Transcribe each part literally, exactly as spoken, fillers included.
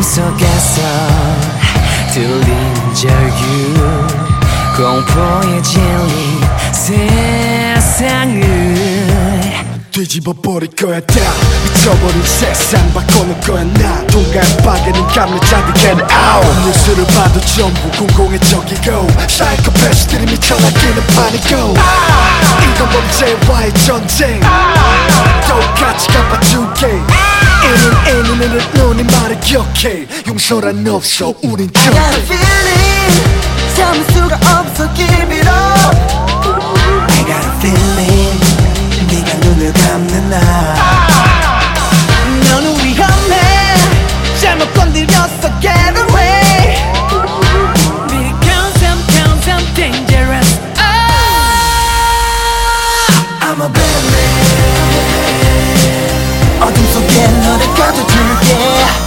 속에서 들린 절규 공포에 질린 세상을 뒤집어버릴 거야 다 미쳐버린 세상 바꿔놓을 거야 나 동간박에는 감을 잡이 get out 뉴스를 봐도 전부 공공의적이고 사이코패스들이 미쳐나기는 파니고 이건 범죄와의 전쟁 똑같이 갚아줄게 이는 이는 눈이 말을 기억해 용서란 없어 우린 I got a feeling 참을 수가 없어 give it up I got a feeling 네가 눈을 감는 날 너는 위험해 잘못 건드렸어 get away Because I'm, cause I'm dangerous I'm a bad man 어둠 속에 너를 가둬줄게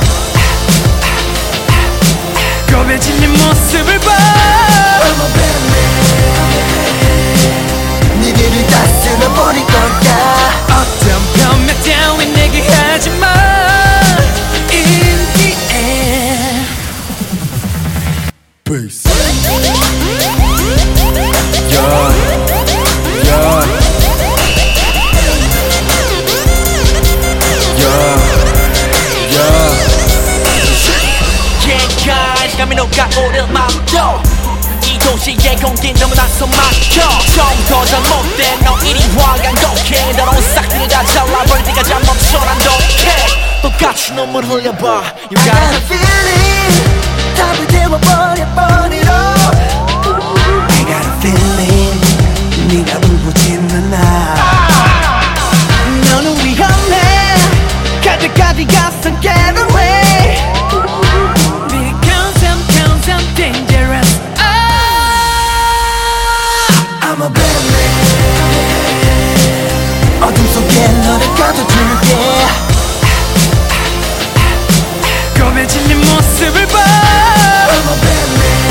겁해진 네 모습을 봐 I'm a bad man 네 길을 다 쓸어버릴 거야 어떤 변명 따윈 내게 하지마 In the end Peace Yeah Yeah Yeah Yeah Yeah guys 감이 녹아오를 맘도 이 도시의 공기 너무나서 막혀 처음부터 잘못된 너 이리 화가 독해 더러운 싹들을 다 잘라버릴 때까지 안 멈춰 난 독해 똑같이 눈물 흘려봐 You I got got a feeling 답을 태워버려 burn it up I got a feeling 네가 울부짖는 날 너는 위험해 갈 때까지 가서 get away Because I'm, cause I'm dangerous I'm a bad man 어둠 속에 너를 가둬줄게 겁해진 네 모습을 봐 I'm a bad man